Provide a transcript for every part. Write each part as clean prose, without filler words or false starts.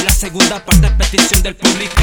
la segunda parte, petición del público.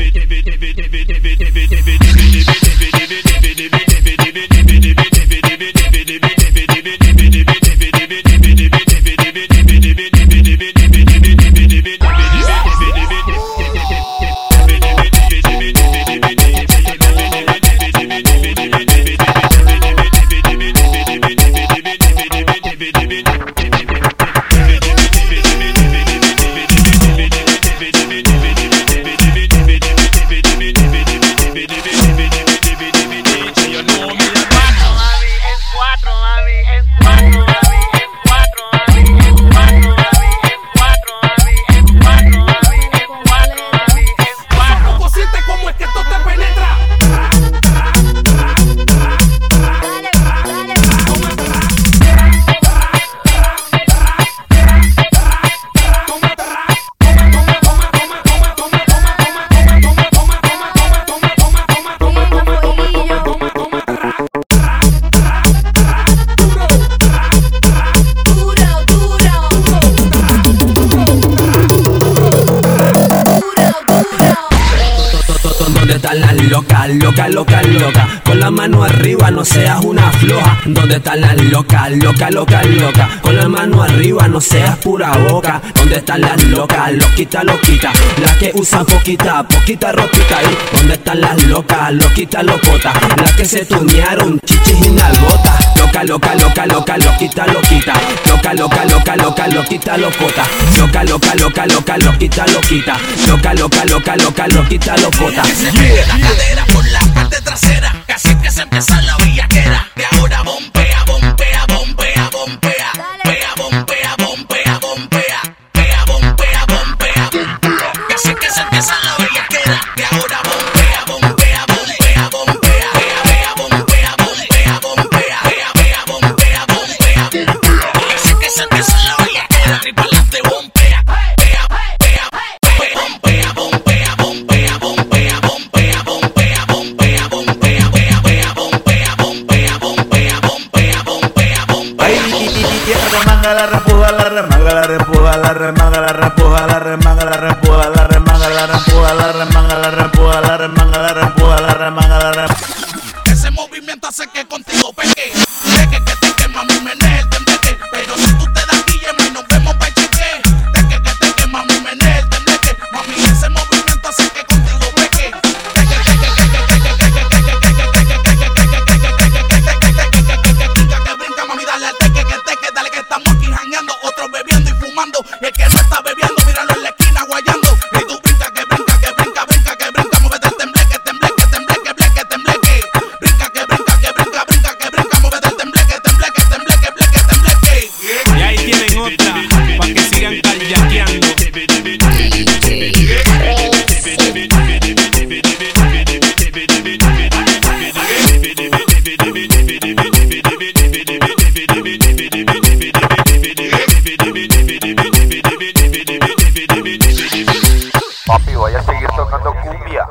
Loca, con la mano arriba, no seas una floja. ¿Dónde están las locas? Loca, con la mano arriba, no seas pura boca. ¿Dónde están las locas? Loquita, las que usan poquita ropita. ¿Y dónde están las locas? Loquita, las que se tunearon chichis y nalgota. Loca, loquita, loquita, locota. Loquita, locota. Que se pegue la cadera por la parte trasera, casi que se empieza la bellaquera. De ahora bombea, bombea, bombea, bombea. Pea, bombea, bombea, bombea. Pea, bombea, bombea. Casi que se empieza la bellaquera. De ahora bombea, bombea, bombea, bombea. Pea, bombea, bombea, bombea. Pea, bombea, bombea. Casi que se empieza la bellaquera. Y pa'lante bombea. La repuja, la remanga, la repuja, la remanga, la repuja, la remanga, la repuja, la remanga, la repuja, la remanga, la repuja, la remanga, la repuja, la remanga, la repuja. Ese movimiento hace que contigo pegue. Deje que te quema mi menel, tembleque. Pero si tú te das guillema y nos vemos pa' cheque. Deje que te quema mi menel, tembleque. Mami, ese movimiento hace que contigo pegue. Que brinca, mami, dale al teque, dale que estamos aquí jangueando, otros bebiendo y fumando. Y el que no está bebiendo, míralo en la esquina guayando. Y tú brinca, que brinca, que brinca, brinca, que brinca, muévete el tembleque, tembleque, tembleque, bleque, tembleque. Brinca, que brinca, que brinca, brinca, que brinca, muévete el tembleque, tembleque, tembleque, bleque, tembleque. Y ahí tienen otra, pa' que sigan carjaqueando. Papi, voy a seguir tocando cumbia.